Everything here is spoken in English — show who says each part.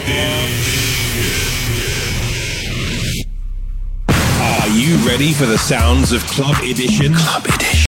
Speaker 1: Are you ready for the sounds of Club Edition? Club Edition.